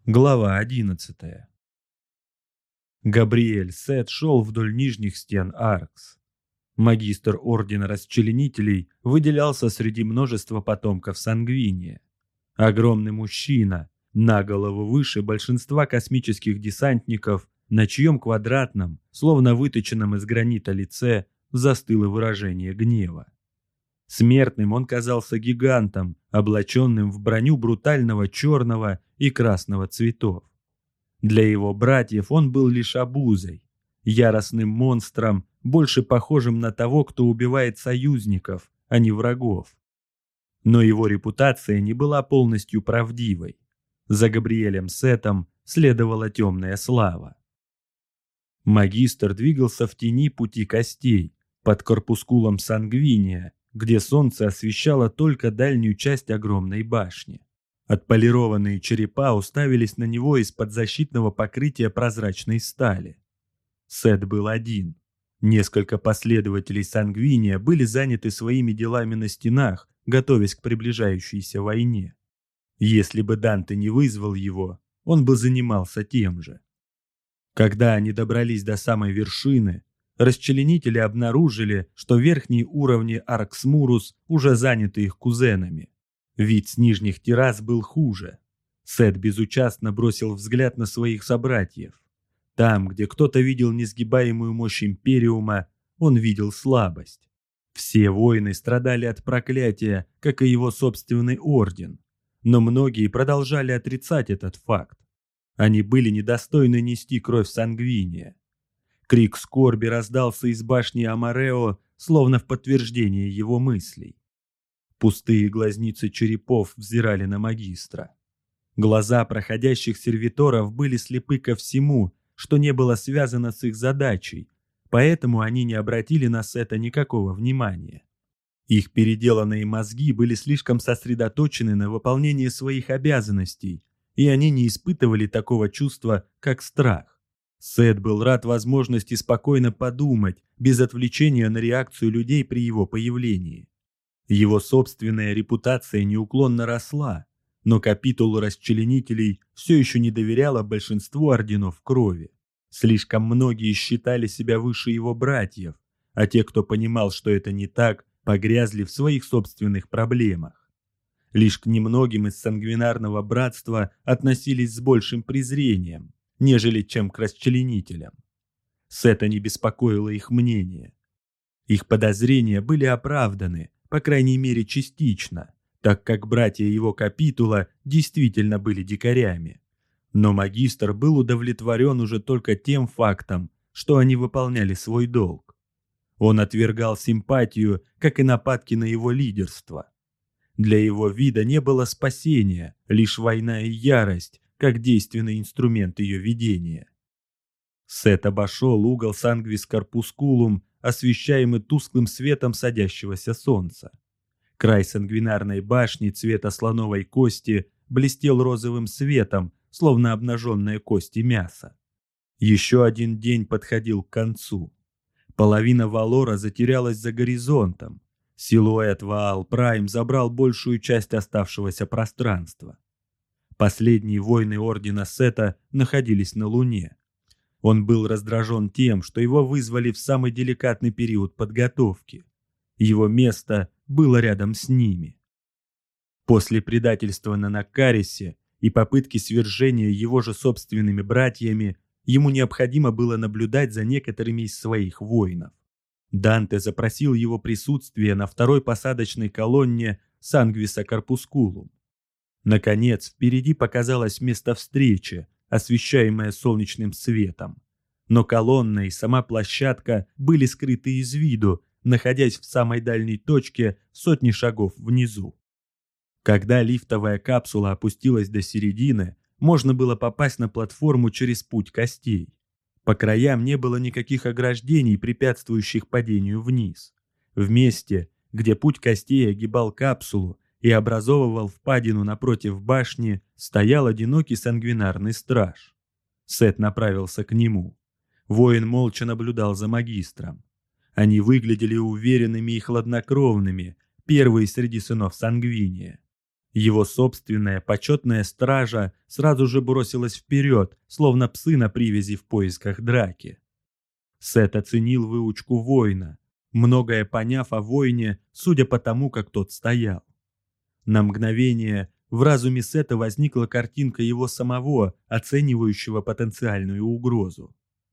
Глава 11. Габриэль Сет шел вдоль нижних стен Аркс. Магистр Ордена Расчленителей выделялся среди множества потомков Сангвиния. Огромный мужчина, на голову выше большинства космических десантников, на чьем квадратном, словно выточенном из гранита лице, застыло выражение гнева. Смертным он казался гигантом, облаченным в броню брутального черного и красного цветов. Для его братьев он был лишь обузой, яростным монстром, больше похожим на того, кто убивает союзников, а не врагов. Но его репутация не была полностью правдивой. За Габриэлем Сетом следовала темная слава. Магистр двигался в тени пути костей, под корпускулом Сангвиния, где солнце освещало только дальнюю часть огромной башни. Отполированные черепа уставились на него из-под защитного покрытия прозрачной стали. Сет был один. Несколько последователей Сангвиния были заняты своими делами на стенах, готовясь к приближающейся войне. Если бы Данте не вызвал его, он бы занимался тем же. Когда они добрались до самой вершины, расчленители обнаружили, что верхние уровни Аркс-Мурус уже заняты их кузенами. Вид с нижних террас был хуже. Сет безучастно бросил взгляд на своих собратьев. Там, где кто-то видел несгибаемую мощь Империума, он видел слабость. Все воины страдали от проклятия, как и его собственный орден. Но многие продолжали отрицать этот факт. Они были недостойны нести кровь Сангвиния. Крик скорби раздался из башни Амарео, словно в подтверждение его мыслей. Пустые глазницы черепов взирали на магистра. Глаза проходящих сервиторов были слепы ко всему, что не было связано с их задачей, поэтому они не обратили на Сета никакого внимания. Их переделанные мозги были слишком сосредоточены на выполнении своих обязанностей, и они не испытывали такого чувства, как страх. Сет был рад возможности спокойно подумать, без отвлечения на реакцию людей при его появлении. Его собственная репутация неуклонно росла, но капитул расчленителей все еще не доверяла большинству орденов крови. Слишком многие считали себя выше его братьев, а те, кто понимал, что это не так, погрязли в своих собственных проблемах. Лишь к немногим из сангвинарного братства относились с большим презрением, нежели чем к расчленителям. Сета не беспокоило их мнение. Их подозрения были оправданы, по крайней мере частично, так как братья его капитула действительно были дикарями. Но магистр был удовлетворен уже только тем фактом, что они выполняли свой долг. Он отвергал симпатию, как и нападки на его лидерство. Для его вида не было спасения, лишь война и ярость, как действенный инструмент ее ведения. Сет обошел угол Сангвис Корпускулум, освещаемый тусклым светом садящегося солнца. Край сангвинарной башни цвета слоновой кости блестел розовым светом, словно обнаженная кость и мясо. Еще один день подходил к концу. Половина Валора затерялась за горизонтом. Силуэт Ваал-Прайм забрал большую часть оставшегося пространства. Последние воины Ордена Сета находились на Луне. Он был раздражен тем, что его вызвали в самый деликатный период подготовки. Его место было рядом с ними. После предательства на Накарисе и попытки свержения его же собственными братьями, ему необходимо было наблюдать за некоторыми из своих воинов. Данте запросил его присутствие на второй посадочной колонне Сангвиса Корпускулум. Наконец, впереди показалось место встречи, освещаемое солнечным светом. Но колонна и сама площадка были скрыты из виду, находясь в самой дальней точке в сотни шагов внизу. Когда лифтовая капсула опустилась до середины, можно было попасть на платформу через путь костей. По краям не было никаких ограждений, препятствующих падению вниз. В месте, где путь костей огибал капсулу и образовывал впадину напротив башни, стоял одинокий сангвинарный страж. Сет направился к нему. Воин молча наблюдал за магистром. Они выглядели уверенными и хладнокровными, первые среди сынов Сангвиния. Его собственная почетная стража сразу же бросилась вперед, словно псы на привязи в поисках драки. Сет оценил выучку воина, многое поняв о воине, судя по тому, как тот стоял. На мгновение в разуме Сета возникла картинка его самого, оценивающего потенциальную угрозу.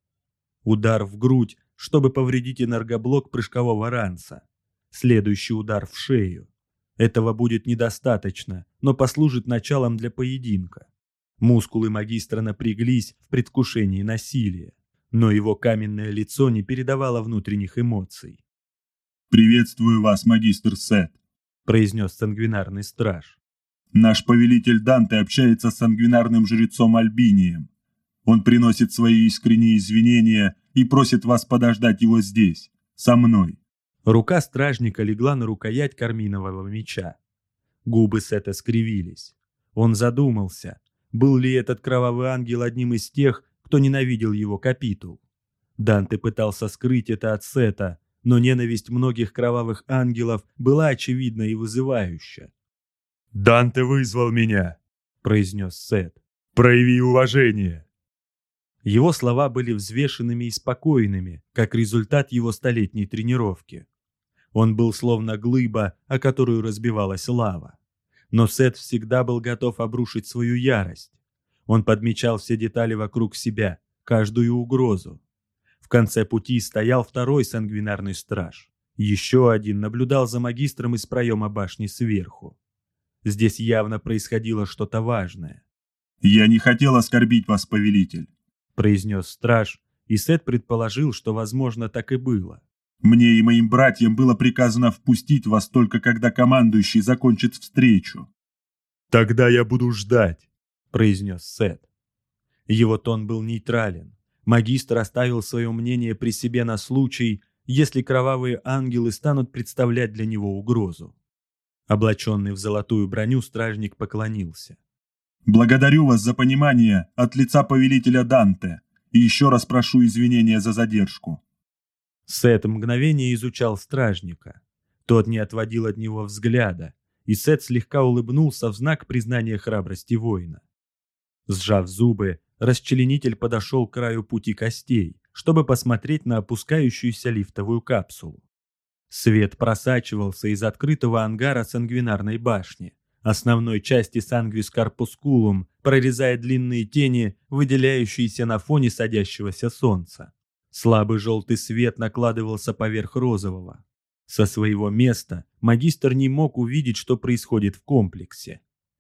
Удар в грудь, чтобы повредить энергоблок прыжкового ранца. Следующий удар в шею. Этого будет недостаточно, но послужит началом для поединка. Мускулы магистра напряглись в предвкушении насилия, но его каменное лицо не передавало внутренних эмоций. «Приветствую вас, магистр Сет», — произнес сангвинарный страж. «Наш повелитель Данте общается с сангвинарным жрецом Альбинием. Он приносит свои искренние извинения и просит вас подождать его здесь, со мной». Рука стражника легла на рукоять карминового меча. Губы Сета скривились. Он задумался, был ли этот кровавый ангел одним из тех, кто ненавидел его капитул. Данте пытался скрыть это от Сета, но ненависть многих кровавых ангелов была очевидна и вызывающа. «Данте вызвал меня», — произнес Сет. «Прояви уважение». Его слова были взвешенными и спокойными, как результат его столетней тренировки. Он был словно глыба, о которую разбивалась лава. Но Сет всегда был готов обрушить свою ярость. Он подмечал все детали вокруг себя, каждую угрозу. В конце пути стоял второй сангвинарный страж. Еще один наблюдал за магистром из проема башни сверху. Здесь явно происходило что-то важное. «Я не хотел оскорбить вас, повелитель», — произнес страж, и Сет предположил, что, возможно, так и было. «Мне и моим братьям было приказано впустить вас только когда командующий закончит встречу». «Тогда я буду ждать», — произнес Сет. Его тон был нейтрален. Магистр оставил свое мнение при себе на случай, если кровавые ангелы станут представлять для него угрозу. Облаченный в золотую броню стражник поклонился. «Благодарю вас за понимание от лица повелителя Данте и еще раз прошу извинения за задержку». Сет мгновение изучал стражника. Тот не отводил от него взгляда, и Сет слегка улыбнулся в знак признания храбрости воина. Сжав зубы, расчленитель подошел к краю пути костей, чтобы посмотреть на опускающуюся лифтовую капсулу. Свет просачивался из открытого ангара сангвинарной башни, основной части Sanguis Corpusculum, прорезая длинные тени, выделяющиеся на фоне садящегося солнца. Слабый желтый свет накладывался поверх розового. Со своего места магистр не мог увидеть, что происходит в комплексе.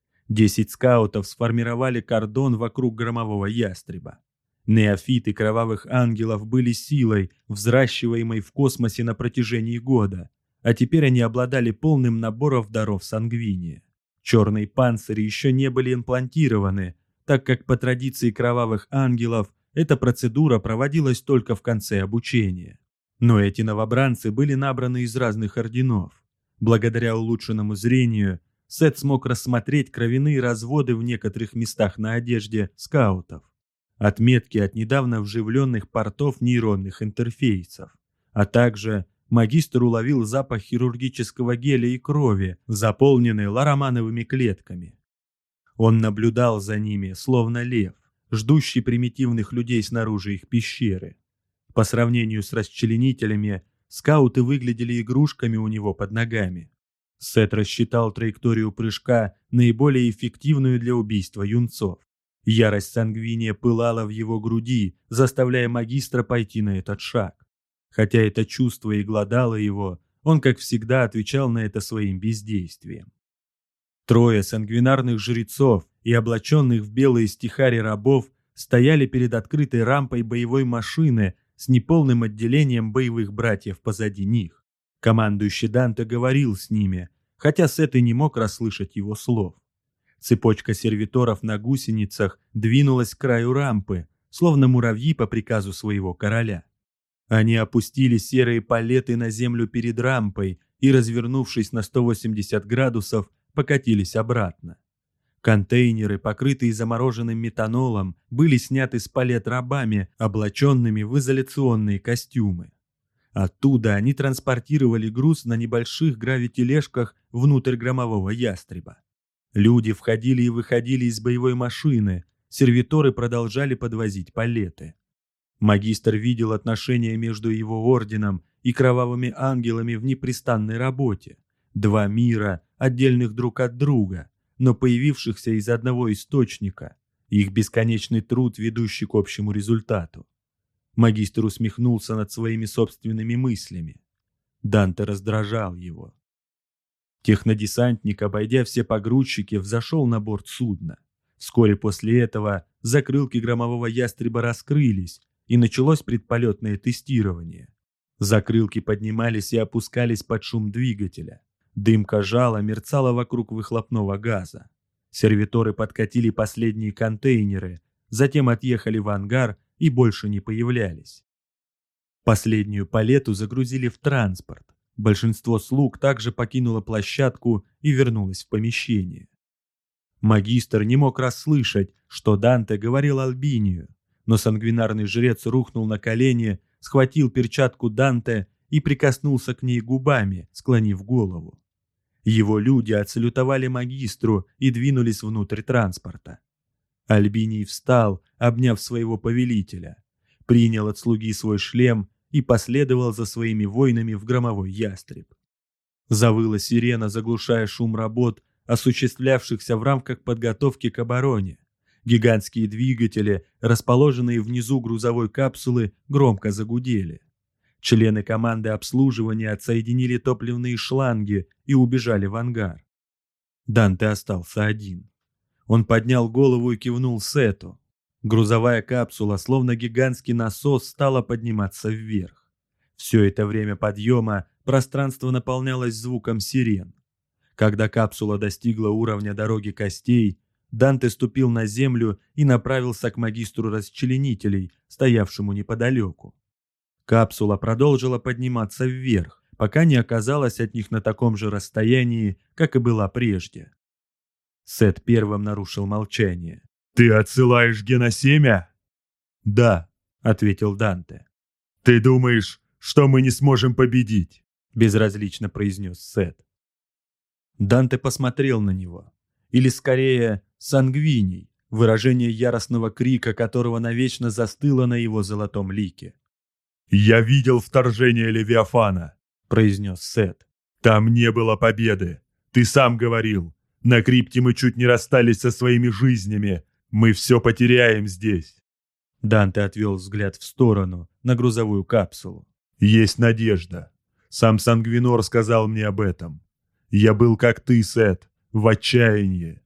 10 скаутов сформировали кордон вокруг громового ястреба. Неофиты кровавых ангелов были силой, взращиваемой в космосе на протяжении года, а теперь они обладали полным набором даров сангвиния. Черные панцири еще не были имплантированы, так как по традиции кровавых ангелов эта процедура проводилась только в конце обучения. Но эти новобранцы были набраны из разных орденов. Благодаря улучшенному зрению Сет смог рассмотреть кровяные разводы в некоторых местах на одежде скаутов, отметки от недавно вживленных портов нейронных интерфейсов, а также магистр уловил запах хирургического геля и крови, заполненной лоромановыми клетками. Он наблюдал за ними, словно лев, ждущий примитивных людей снаружи их пещеры. По сравнению с расчленителями, скауты выглядели игрушками у него под ногами. Сет рассчитал траекторию прыжка, наиболее эффективную для убийства юнцов. Ярость сангвиния пылала в его груди, заставляя магистра пойти на этот шаг. Хотя это чувство и глодало его, он, как всегда, отвечал на это своим бездействием. Трое сангвинарных жрецов и облаченных в белые стихари рабов стояли перед открытой рампой боевой машины с неполным отделением боевых братьев позади них. Командующий Данте говорил с ними, хотя Сет и не мог расслышать его слов. Цепочка сервиторов на гусеницах двинулась к краю рампы, словно муравьи по приказу своего короля. Они опустили серые палеты на землю перед рампой и, развернувшись на 180 градусов, покатились обратно. Контейнеры, покрытые замороженным метанолом, были сняты с палет рабами, облаченными в изоляционные костюмы. Оттуда они транспортировали груз на небольших гравитележках внутрь громового ястреба. Люди входили и выходили из боевой машины, сервиторы продолжали подвозить палеты. Магистр видел отношения между его орденом и кровавыми ангелами в непрестанной работе. Два мира, отдельных друг от друга, но появившихся из одного источника, их бесконечный труд, ведущий к общему результату. Магистр усмехнулся над своими собственными мыслями. Данте раздражал его. Технодесантник, обойдя все погрузчики, взошел на борт судна. Вскоре после этого закрылки громового ястреба раскрылись, и началось предполетное тестирование. Закрылки поднимались и опускались под шум двигателя. Дымка жала мерцала вокруг выхлопного газа. Сервиторы подкатили последние контейнеры, затем отъехали в ангар и больше не появлялись. Последнюю палету загрузили в транспорт. Большинство слуг также покинуло площадку и вернулось в помещение. Магистр не мог расслышать, что Данте говорил Альбинию, но сангвинарный жрец рухнул на колени, схватил перчатку Данте и прикоснулся к ней губами, склонив голову. Его люди отсалютовали магистру и двинулись внутрь транспорта. Альбиний встал, обняв своего повелителя, принял от слуги свой шлем и последовал за своими воинами в громовой ястреб. Завыла сирена, заглушая шум работ, осуществлявшихся в рамках подготовки к обороне. Гигантские двигатели, расположенные внизу грузовой капсулы, громко загудели. Члены команды обслуживания отсоединили топливные шланги и убежали в ангар. Данте остался один. Он поднял голову и кивнул Сету. Грузовая капсула, словно гигантский насос, стала подниматься вверх. Все это время подъема пространство наполнялось звуком сирен. Когда капсула достигла уровня дороги костей, Данте ступил на землю и направился к магистру расчленителей, стоявшему неподалеку. Капсула продолжила подниматься вверх, пока не оказалась от них на таком же расстоянии, как и была прежде. Сет первым нарушил молчание. «Ты отсылаешь геносемя?» «Да», — ответил Данте. «Ты думаешь, что мы не сможем победить?» — безразлично произнес Сет. Данте посмотрел на него. Или скорее, сангвиний, выражение яростного крика, которого навечно застыло на его золотом лике. «Я видел вторжение Левиафана», — произнес Сет. «Там не было победы. Ты сам говорил. На крипте мы чуть не расстались со своими жизнями. Мы все потеряем здесь». Данте отвел взгляд в сторону, на грузовую капсулу. «Есть надежда. Сам Сангвинор сказал мне об этом. Я был как ты, Сет, в отчаянии».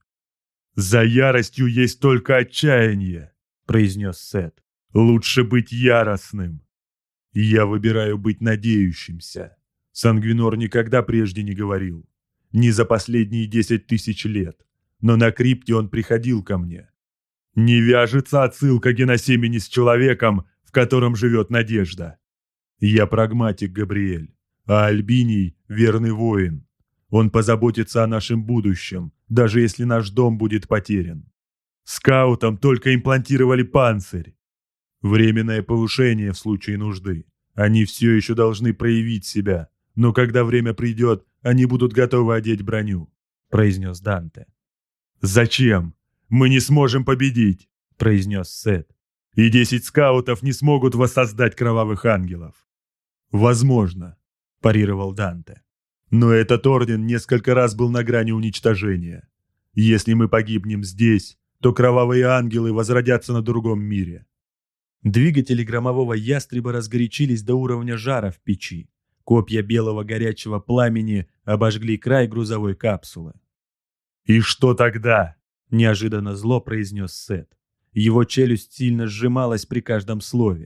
«За яростью есть только отчаяние», — произнес Сет. «Лучше быть яростным». «Я выбираю быть надеющимся. Сангвинор никогда прежде не говорил. Не за последние 10 тысяч лет. Но на крипте он приходил ко мне. Не вяжется отсылка геносемени с человеком, в котором живет надежда. Я прагматик, Габриэль, а Альбиний — верный воин. Он позаботится о нашем будущем, даже если наш дом будет потерян. Скаутам только имплантировали панцирь. Временное повышение в случае нужды. Они все еще должны проявить себя, но когда время придет, они будут готовы одеть броню», — произнес Данте. «Зачем? Мы не сможем победить», — произнес Сет. «И 10 скаутов не смогут воссоздать кровавых ангелов». «Возможно», — парировал Данте. «Но этот орден несколько раз был на грани уничтожения. Если мы погибнем здесь, то кровавые ангелы возродятся на другом мире». Двигатели громового ястреба разгорячились до уровня жара в печи. Копья белого горячего пламени обожгли край грузовой капсулы. «И что тогда?» – неожиданно зло произнес Сет. Его челюсть сильно сжималась при каждом слове.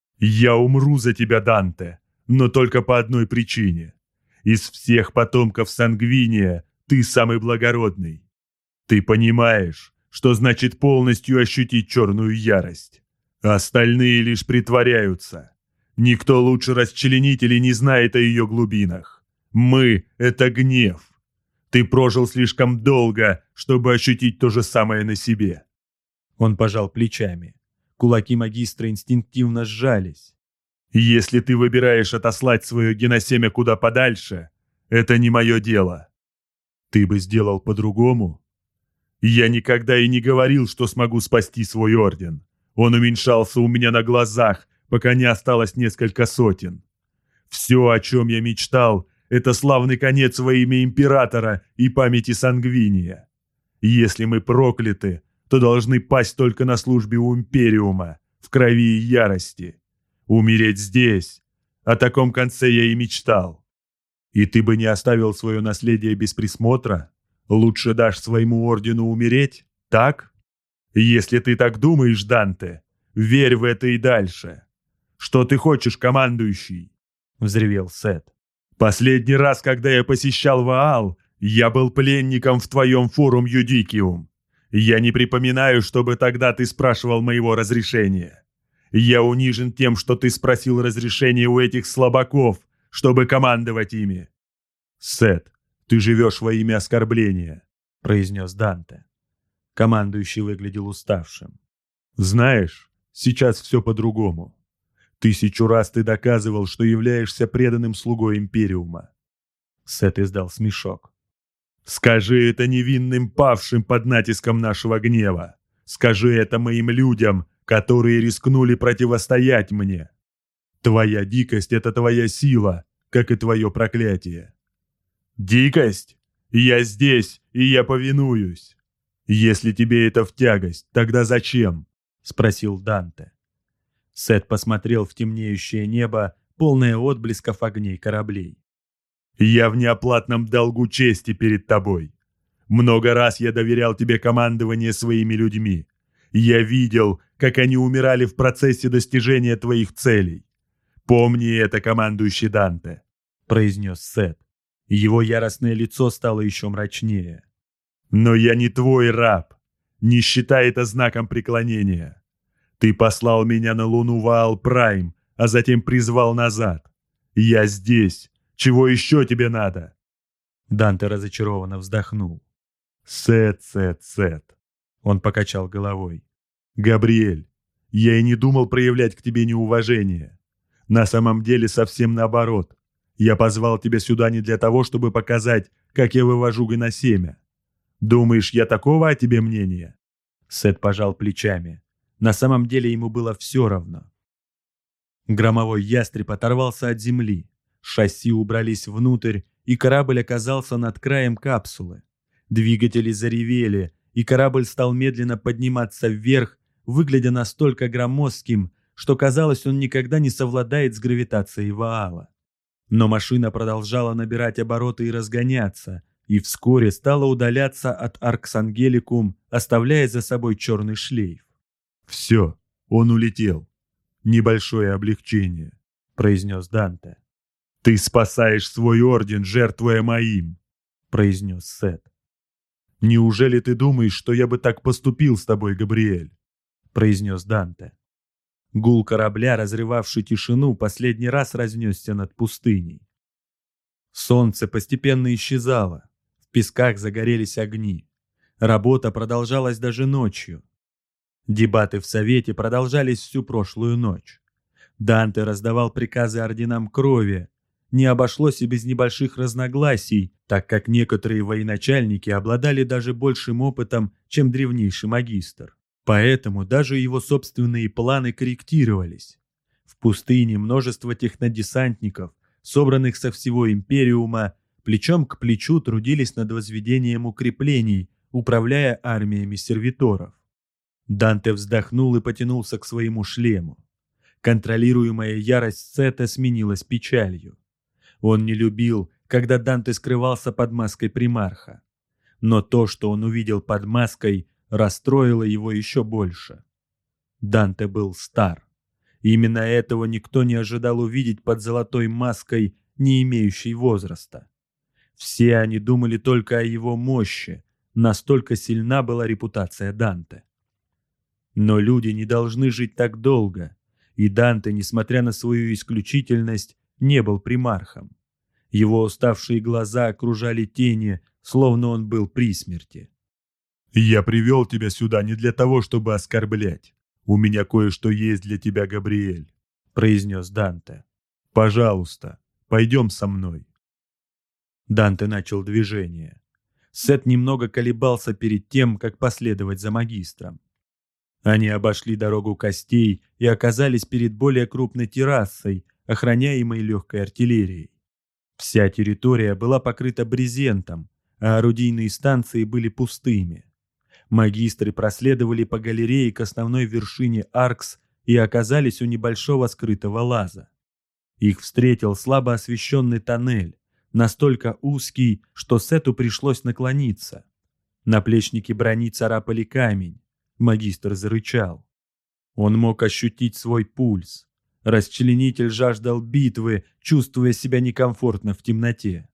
«Я умру за тебя, Данте, но только по одной причине. Из всех потомков Сангвиния ты самый благородный. Ты понимаешь, что значит полностью ощутить черную ярость. Остальные лишь притворяются. Никто лучше расчленителей не знает о ее глубинах. Мы — это гнев. Ты прожил слишком долго, чтобы ощутить то же самое на себе». Он пожал плечами. Кулаки магистра инстинктивно сжались. «Если ты выбираешь отослать свое геносемя куда подальше, это не мое дело. Ты бы сделал по-другому?» Я никогда и не говорил, что смогу спасти свой орден. Он уменьшался у меня на глазах, пока не осталось несколько сотен. Все, о чем я мечтал, это славный конец во имя Императора и памяти Сангвиния. Если мы прокляты, то должны пасть только на службе у Империума, в крови и ярости. Умереть здесь. О таком конце я и мечтал. И ты бы не оставил свое наследие без присмотра? Лучше дашь своему ордену умереть, так? Если ты так думаешь, Данте, верь в это и дальше. Что ты хочешь, командующий? Взревел Сет. Последний раз, когда я посещал Ваал, я был пленником в твоем форум Юдикиум. Я не припоминаю, чтобы тогда ты спрашивал моего разрешения. Я унижен тем, что ты спросил разрешения у этих слабаков, чтобы командовать ими. Сет, ты живешь во имя оскорбления, произнес Данте. Командующий выглядел уставшим. Знаешь, сейчас все по-другому. 1000 раз ты доказывал, что являешься преданным слугой Империума. Сет издал смешок. Скажи это невинным павшим под натиском нашего гнева. Скажи это моим людям, которые рискнули противостоять мне. Твоя дикость — это твоя сила, как и твое проклятие. Дикость? Я здесь, и я повинуюсь. Если тебе это в тягость, тогда зачем? Спросил Данте. Сет посмотрел в темнеющее небо, полное отблесков огней кораблей. «Я в неоплатном долгу чести перед тобой. Много раз я доверял тебе командование своими людьми. Я видел, как они умирали в процессе достижения твоих целей. Помни это, командующий Данте», — произнес Сет. Его яростное лицо стало еще мрачнее. «Но я не твой раб. Не считай это знаком преклонения. Ты послал меня на Луну Ваал Прайм, а затем призвал назад. Я здесь. Чего еще тебе надо?» Данте разочарованно вздохнул. «Сет. Он покачал головой. «Габриэль, я и не думал проявлять к тебе неуважение. На самом деле совсем наоборот. Я позвал тебя сюда не для того, чтобы показать, как я вывожу гоносемя. Думаешь, я такого о тебе мнения?» Сет пожал плечами. На самом деле ему было все равно. Громовой ястреб оторвался от земли. Шасси убрались внутрь, и корабль оказался над краем капсулы. Двигатели заревели, и корабль стал медленно подниматься вверх, выглядя настолько громоздким, что казалось, он никогда не совладает с гравитацией Ваала. Но машина продолжала набирать обороты и разгоняться, и вскоре стала удаляться от Аркс-Ангеликум, оставляя за собой черный шлейф. «Все, он улетел. Небольшое облегчение», — произнес Данте. «Ты спасаешь свой орден, жертвуя моим», — произнес Сет. «Неужели ты думаешь, что я бы так поступил с тобой, Габриэль?» — произнес Данте. Гул корабля, разрывавший тишину, последний раз разнесся над пустыней. Солнце постепенно исчезало, в песках загорелись огни. Работа продолжалась даже ночью. Дебаты в Совете продолжались всю прошлую ночь. Данте раздавал приказы орденам крови. Не обошлось и без небольших разногласий, так как некоторые военачальники обладали даже большим опытом, чем древнейший магистр. Поэтому даже его собственные планы корректировались. В пустыне множество технодесантников, собранных со всего Империума, плечом к плечу трудились над возведением укреплений, управляя армиями сервиторов. Данте вздохнул и потянулся к своему шлему. Контролируемая ярость Сета сменилась печалью. Он не любил, когда Данте скрывался под маской примарха. Но то, что он увидел под маской, расстроило его еще больше. Данте был стар. Именно этого никто не ожидал увидеть под золотой маской, не имеющей возраста. Все они думали только о его мощи, настолько сильна была репутация Данте. Но люди не должны жить так долго, и Данте, несмотря на свою исключительность, не был примархом. Его уставшие глаза окружали тени, словно он был при смерти. «Я привел тебя сюда не для того, чтобы оскорблять. У меня кое-что есть для тебя, Габриэль», — произнес Данте. «Пожалуйста, пойдем со мной». Данте начал движение. Сет немного колебался перед тем, как последовать за магистром. Они обошли дорогу костей и оказались перед более крупной террасой, охраняемой легкой артиллерией. Вся территория была покрыта брезентом, а орудийные станции были пустыми. Магистры проследовали по галерее к основной вершине Аркс и оказались у небольшого скрытого лаза. Их встретил слабо освещенный тоннель, настолько узкий, что Сету пришлось наклониться. Наплечники брони царапали камень. Магистр зарычал. Он мог ощутить свой пульс. Расчленитель жаждал битвы, чувствуя себя некомфортно в темноте.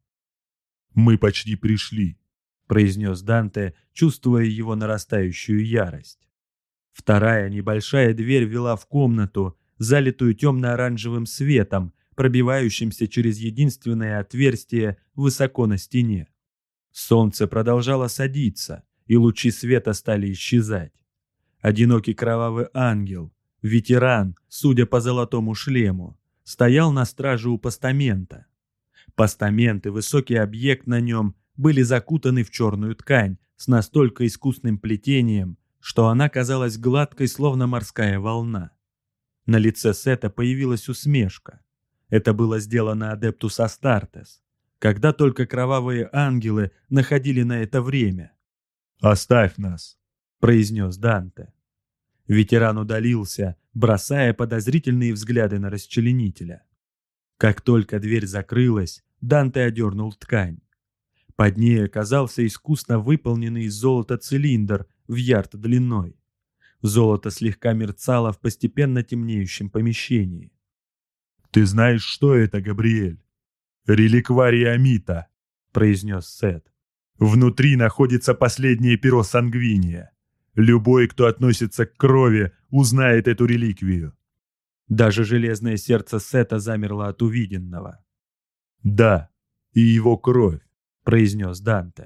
«Мы почти пришли», — произнес Данте, чувствуя его нарастающую ярость. Вторая небольшая дверь вела в комнату, залитую темно-оранжевым светом, пробивающимся через единственное отверстие высоко на стене. Солнце продолжало садиться, и лучи света стали исчезать. Одинокий кровавый ангел, ветеран, судя по золотому шлему, стоял на страже у постамента. Постамент и высокий объект на нем были закутаны в черную ткань с настолько искусным плетением, что она казалась гладкой, словно морская волна. На лице Сета появилась усмешка. Это было сделано Адептус Астартес, когда только кровавые ангелы находили на это время. «Оставь нас», — произнес Данте. Ветеран удалился, бросая подозрительные взгляды на расчленителя. Как только дверь закрылась, Данте одернул ткань. Под ней оказался искусно выполненный из золота цилиндр в ярд длиной. Золото слегка мерцало в постепенно темнеющем помещении. «Ты знаешь, что это, Габриэль?» «Реликварий Амита», — произнес Сет. «Внутри находится последнее перо Сангвиния. Любой, кто относится к крови, узнает эту реликвию». Даже железное сердце Сета замерло от увиденного. «Да, и его кровь», — произнес Данте.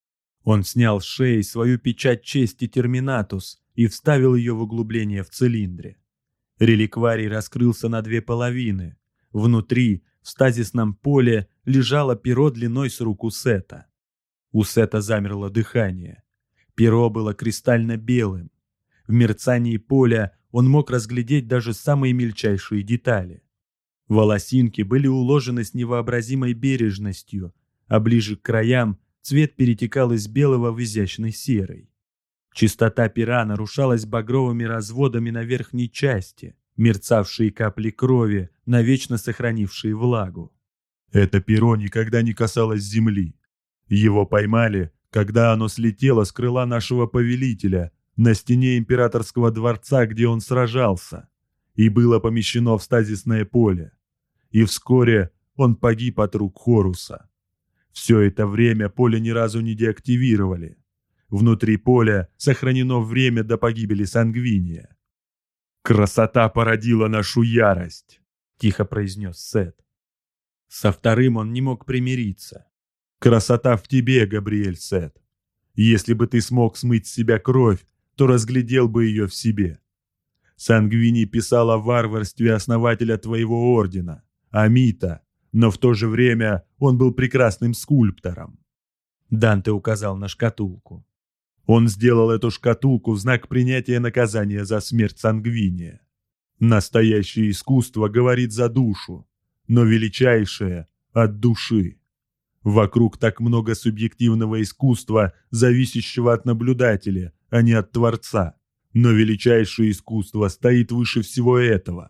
Он снял с шеи свою печать чести Терминатус и вставил ее в углубление в цилиндре. Реликварий раскрылся на две половины. Внутри, в стазисном поле, лежало перо длиной с руку Сета. У Сета замерло дыхание. Перо было кристально белым. В мерцании поля он мог разглядеть даже самые мельчайшие детали. Волосинки были уложены с невообразимой бережностью, а ближе к краям цвет перетекал из белого в изящный серый. Чистота пера нарушалась багровыми разводами на верхней части, мерцавшие капли крови, навечно сохранившие влагу. «Это перо никогда не касалось земли. Его поймали, когда оно слетело с крыла нашего повелителя на стене императорского дворца, где он сражался, и было помещено в стазисное поле. И вскоре он погиб от рук Хоруса. Все это время поле ни разу не деактивировали. Внутри поля сохранено время до погибели Сангвиния. «Красота породила нашу ярость», — тихо произнес Сет. Со вторым он не мог примириться. «Красота в тебе, Габриэль Сет. Если бы ты смог смыть с себя кровь, то разглядел бы ее в себе. Сангвиний писал о варварстве основателя твоего ордена, Амита, но в то же время он был прекрасным скульптором». Данте указал на шкатулку. Он сделал эту шкатулку в знак принятия наказания за смерть Сангвиния. Настоящее искусство говорит за душу, но величайшее — от души. Вокруг так много субъективного искусства, зависящего от наблюдателя, а не от Творца. Но величайшее искусство стоит выше всего этого.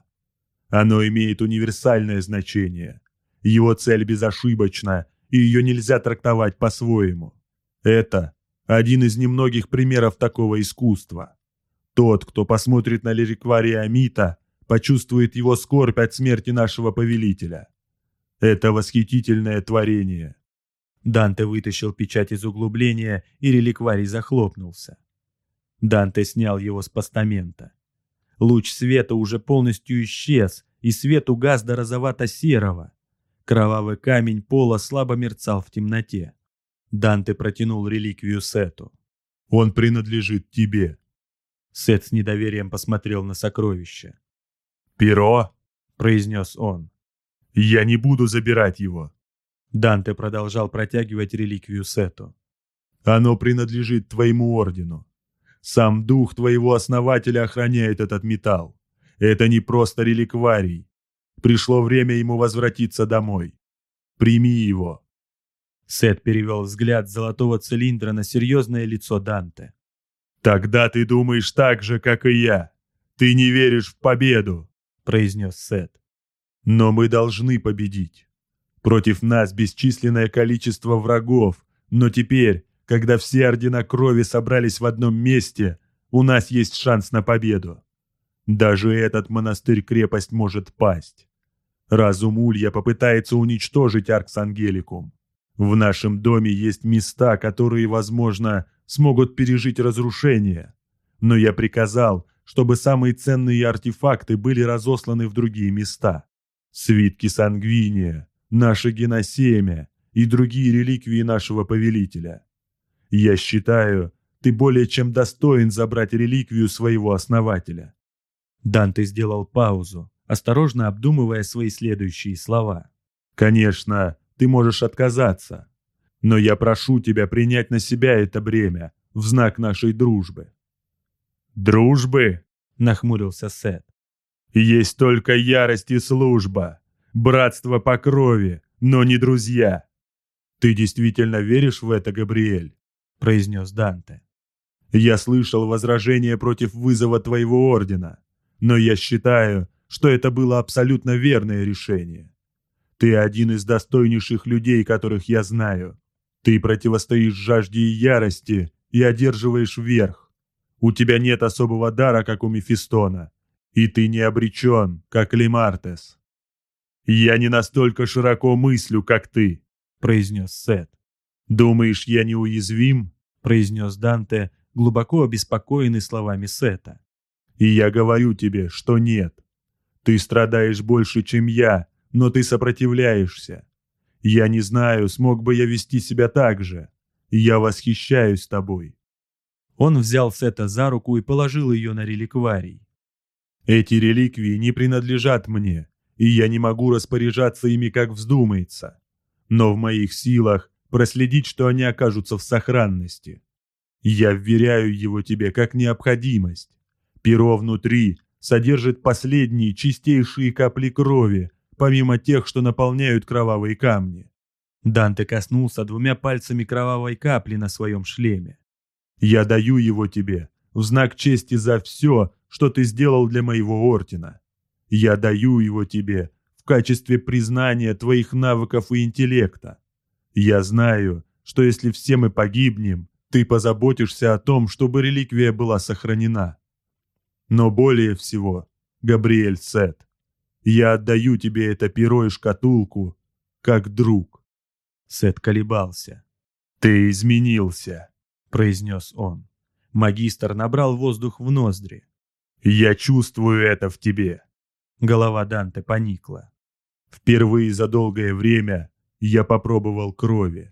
Оно имеет универсальное значение. Его цель безошибочна, и ее нельзя трактовать по-своему. Это один из немногих примеров такого искусства. Тот, кто посмотрит на реликварий Амита, почувствует его скорбь от смерти нашего повелителя. Это восхитительное творение. Данте вытащил печать из углубления, и реликварий захлопнулся. Данте снял его с постамента. Луч света уже полностью исчез, и свет угас до розовато-серого. Кровавый камень пола слабо мерцал в темноте. Данте протянул реликвию Сету. «Он принадлежит тебе». Сет с недоверием посмотрел на сокровище. «Перо?» — произнес он. «Я не буду забирать его». Данте продолжал протягивать реликвию Сету. Оно принадлежит твоему ордену. Сам дух твоего основателя охраняет этот металл. Это не просто реликварий. Пришло время ему возвратиться домой. Прими его». Сет перевел взгляд с золотого цилиндра на серьезное лицо Данте. «Тогда ты думаешь так же, как и я. Ты не веришь в победу», — произнес Сет. «Но мы должны победить. Против нас бесчисленное количество врагов, но теперь, когда все ордена крови собрались в одном месте, у нас есть шанс на победу. Даже этот монастырь-крепость может пасть. Разум Улья попытается уничтожить Аркс Ангеликум. В нашем доме есть места, которые, возможно, смогут пережить разрушение. Но я приказал, чтобы самые ценные артефакты были разосланы в другие места. Свитки Сангвиния, наше геносемя и другие реликвии нашего повелителя. Я считаю, ты более чем достоин забрать реликвию своего основателя». Данте сделал паузу, осторожно обдумывая свои следующие слова. «Конечно, ты можешь отказаться, но я прошу тебя принять на себя это бремя в знак нашей дружбы». «Дружбы?» — нахмурился Сет. «Есть только ярость и служба, братство по крови, но не друзья». «Ты действительно веришь в это, Габриэль?» — произнес Данте. «Я слышал возражения против вызова твоего ордена, но я считаю, что это было абсолютно верное решение. Ты один из достойнейших людей, которых я знаю. Ты противостоишь жажде и ярости и одерживаешь верх. У тебя нет особого дара, как у Мефистона, и ты не обречен, как Лемартес». «Я не настолько широко мыслю, как ты», — произнес Сет. «Думаешь, я неуязвим?» — произнес Данте, глубоко обеспокоенный словами Сета. «И я говорю тебе, что нет. Ты страдаешь больше, чем я, но ты сопротивляешься. Я не знаю, смог бы я вести себя так же. Я восхищаюсь тобой». Он взял Сета за руку и положил ее на реликварий. «Эти реликвии не принадлежат мне, и я не могу распоряжаться ими, как вздумается. Но в моих силах проследить, что они окажутся в сохранности. Я вверяю его тебе как необходимость. Перо внутри содержит последние чистейшие капли крови, помимо тех, что наполняют кровавые камни». Данте коснулся двумя пальцами кровавой капли на своем шлеме. «Я даю его тебе в знак чести за все, что ты сделал для моего ордена. Я даю его тебе в качестве признания твоих навыков и интеллекта. Я знаю, что если все мы погибнем, ты позаботишься о том, чтобы реликвия была сохранена. Но более всего, Габриэль Сет, я отдаю тебе это перо и шкатулку, как друг». Сет колебался. «Ты изменился», — произнес он. Магистр набрал воздух в ноздри. «Я чувствую это в тебе». Голова Данте поникла. «Впервые за долгое время я попробовал крови».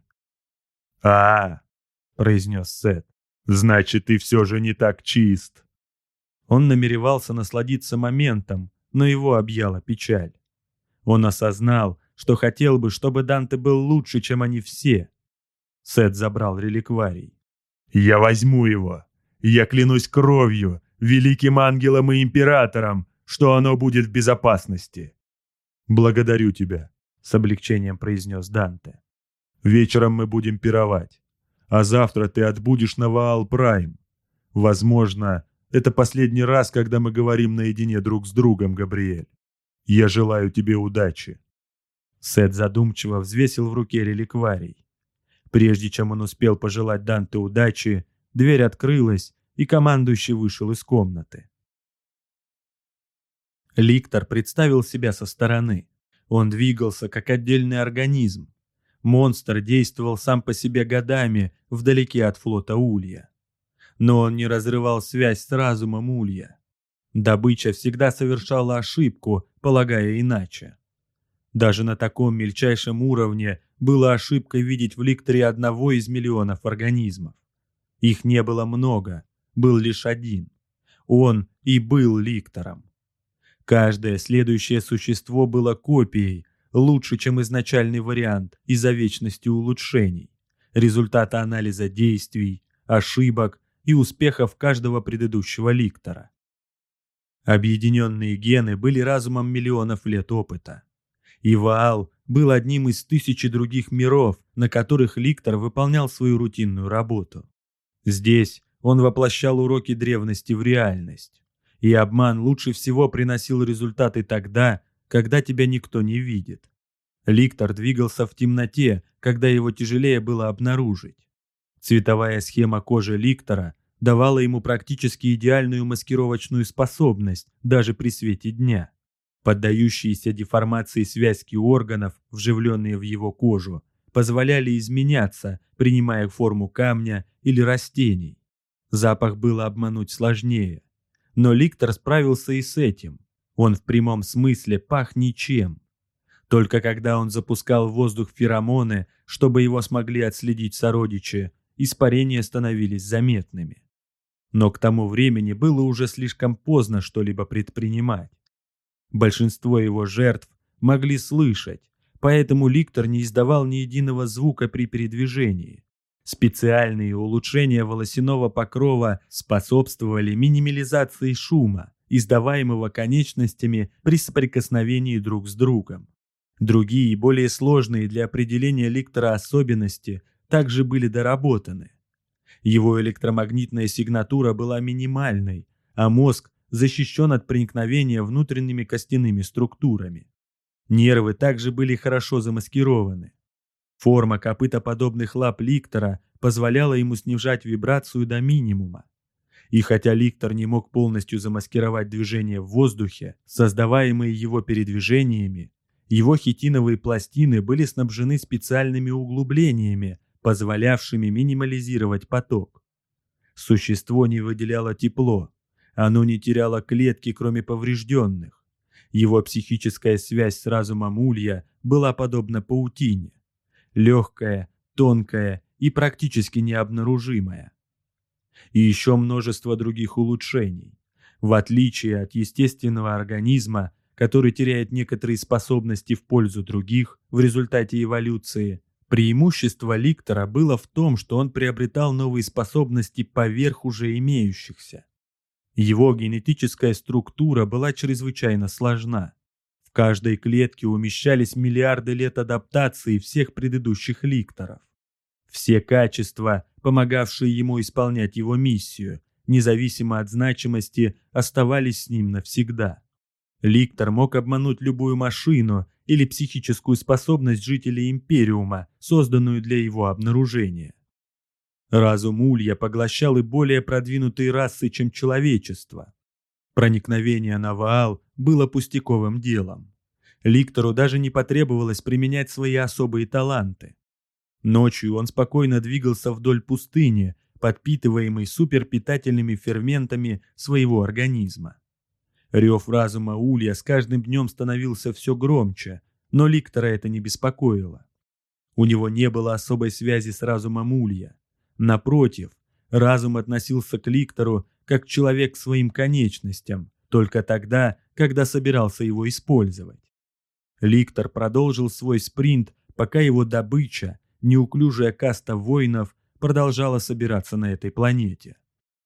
«Произнес Сет. «Значит, ты все же не так чист». Он намеревался насладиться моментом, но его объяла печаль. Он осознал, что хотел бы, чтобы Данте был лучше, чем они все. Сет забрал реликварий. «Я возьму его. Я клянусь кровью, великим ангелом и императором, что оно будет в безопасности». «Благодарю тебя», — с облегчением произнес Данте. «Вечером мы будем пировать, а завтра ты отбудешь на Ваал-Прайм. Возможно, это последний раз, когда мы говорим наедине друг с другом, Габриэль. Я желаю тебе удачи». Сет задумчиво взвесил в руке реликварий. Прежде чем он успел пожелать Данте удачи, дверь открылась, и командующий вышел из комнаты. Ликтор представил себя со стороны. Он двигался как отдельный организм. Монстр действовал сам по себе годами вдалеке от флота Улья. Но он не разрывал связь с разумом Улья. Добыча всегда совершала ошибку, полагая иначе. Даже на таком мельчайшем уровне было ошибкой видеть в Ликторе одного из миллионов организмов. Их не было много, был лишь один. Он и был Ликтором. Каждое следующее существо было копией, лучше, чем изначальный вариант из-за вечности улучшений. результаты анализа действий, ошибок и успехов каждого предыдущего ликтора. Объединенные гены были разумом миллионов лет опыта. И Ваал был одним из тысячи других миров, на которых ликтор выполнял свою рутинную работу. Здесь он воплощал уроки древности в реальность. И обман лучше всего приносил результаты тогда, когда тебя никто не видит. Ликтор двигался в темноте, когда его тяжелее было обнаружить. Цветовая схема кожи ликтора давала ему практически идеальную маскировочную способность даже при свете дня. Поддающиеся деформации связки органов, вживленные в его кожу, позволяли изменяться, принимая форму камня или растений. Запах было обмануть сложнее. Но ликтор справился и с этим. Он в прямом смысле пах ничем. Только когда он запускал в воздух феромоны, чтобы его смогли отследить сородичи, испарения становились заметными. Но к тому времени было уже слишком поздно что-либо предпринимать. Большинство его жертв могли слышать, поэтому ликтор не издавал ни единого звука при передвижении. Специальные улучшения волосяного покрова способствовали минимализации шума, издаваемого конечностями при соприкосновении друг с другом. Другие, более сложные для определения ликтора особенности, также были доработаны. Его электромагнитная сигнатура была минимальной, а мозг защищен от проникновения внутренними костяными структурами. Нервы также были хорошо замаскированы. Форма копытоподобных лап ликтора позволяла ему снижать вибрацию до минимума. И хотя ликтор не мог полностью замаскировать движения в воздухе, создаваемые его передвижениями, его хитиновые пластины были снабжены специальными углублениями, позволявшими минимализировать поток. Существо не выделяло тепло, оно не теряло клетки, кроме поврежденных. Его психическая связь с разумом Улья была подобна паутине. Легкая, тонкая и практически необнаружимая. И еще множество других улучшений. В отличие от естественного организма, который теряет некоторые способности в пользу других в результате эволюции, преимущество ликтора было в том, что он приобретал новые способности поверх уже имеющихся. Его генетическая структура была чрезвычайно сложна. В каждой клетке умещались миллиарды лет адаптации всех предыдущих ликторов. Все качества, помогавшие ему исполнять его миссию, независимо от значимости, оставались с ним навсегда. Ликтор мог обмануть любую машину или психическую способность жителей Империума, созданную для его обнаружения. Разум Улья поглощал и более продвинутые расы, чем человечество. Проникновение на Ваал было пустяковым делом. Ликтору даже не потребовалось применять свои особые таланты. Ночью он спокойно двигался вдоль пустыни, подпитываемый суперпитательными ферментами своего организма. Рев разума Улья с каждым днем становился все громче, но ликтора это не беспокоило. У него не было особой связи с разумом Улья. Напротив, разум относился к ликтору как человек к своим конечностям, только тогда, когда собирался его использовать. Ликтор продолжил свой спринт, пока его добыча, неуклюжая каста воинов, продолжала собираться на этой планете.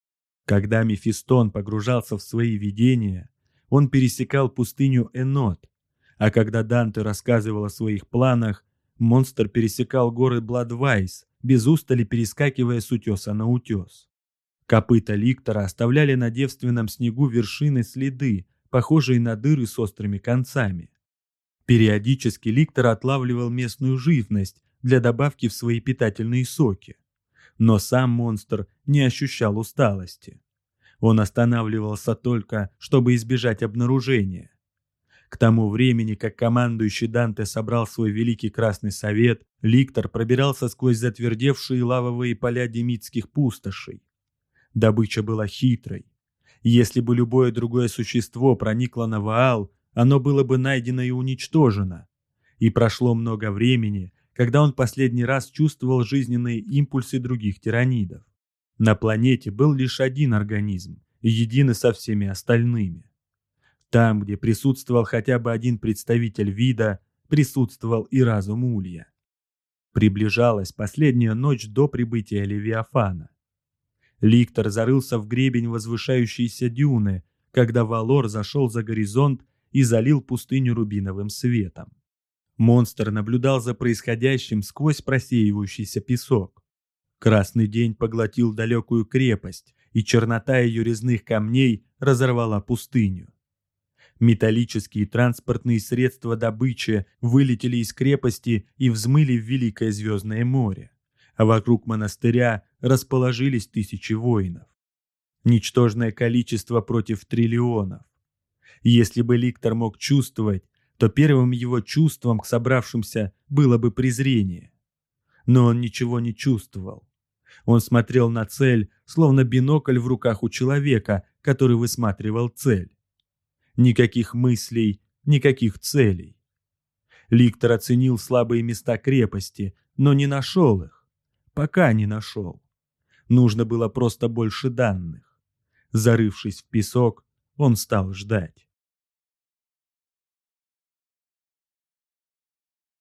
Когда Мефистон погружался в свои видения, он пересекал пустыню Энот, а когда Данте рассказывал о своих планах, монстр пересекал горы Бладвайс, без устали перескакивая с утеса на утес. Копыта ликтора оставляли на девственном снегу вершины следы, похожие на дыры с острыми концами. Периодически ликтор отлавливал местную живность для добавки в свои питательные соки. Но сам монстр не ощущал усталости. Он останавливался только, чтобы избежать обнаружения. К тому времени, как командующий Данте собрал свой Великий Красный Совет, ликтор пробирался сквозь затвердевшие лавовые поля демитских пустошей. Добыча была хитрой. Если бы любое другое существо проникло на Ваал, оно было бы найдено и уничтожено. И прошло много времени, когда он последний раз чувствовал жизненные импульсы других тиранидов. На планете был лишь один организм, единый со всеми остальными. Там, где присутствовал хотя бы один представитель вида, присутствовал и разум Улья. Приближалась последняя ночь до прибытия Левиафана. Ликтор зарылся в гребень возвышающейся дюны, когда Валор зашел за горизонт и залил пустыню рубиновым светом. Монстр наблюдал за происходящим сквозь просеивающийся песок. Красный день поглотил далекую крепость, и чернота ее резных камней разорвала пустыню. Металлические транспортные средства добычи вылетели из крепости и взмыли в Великое Звездное море, а вокруг монастыря расположились тысячи воинов. Ничтожное количество против триллионов. Если бы Ликтор мог чувствовать, то первым его чувством к собравшимся было бы презрение. Но он ничего не чувствовал. Он смотрел на цель, словно бинокль в руках у человека, который высматривал цель. Никаких мыслей, никаких целей. Ликтор оценил слабые места крепости, но не нашел их. Пока не нашел. Нужно было просто больше данных. Зарывшись в песок, он стал ждать.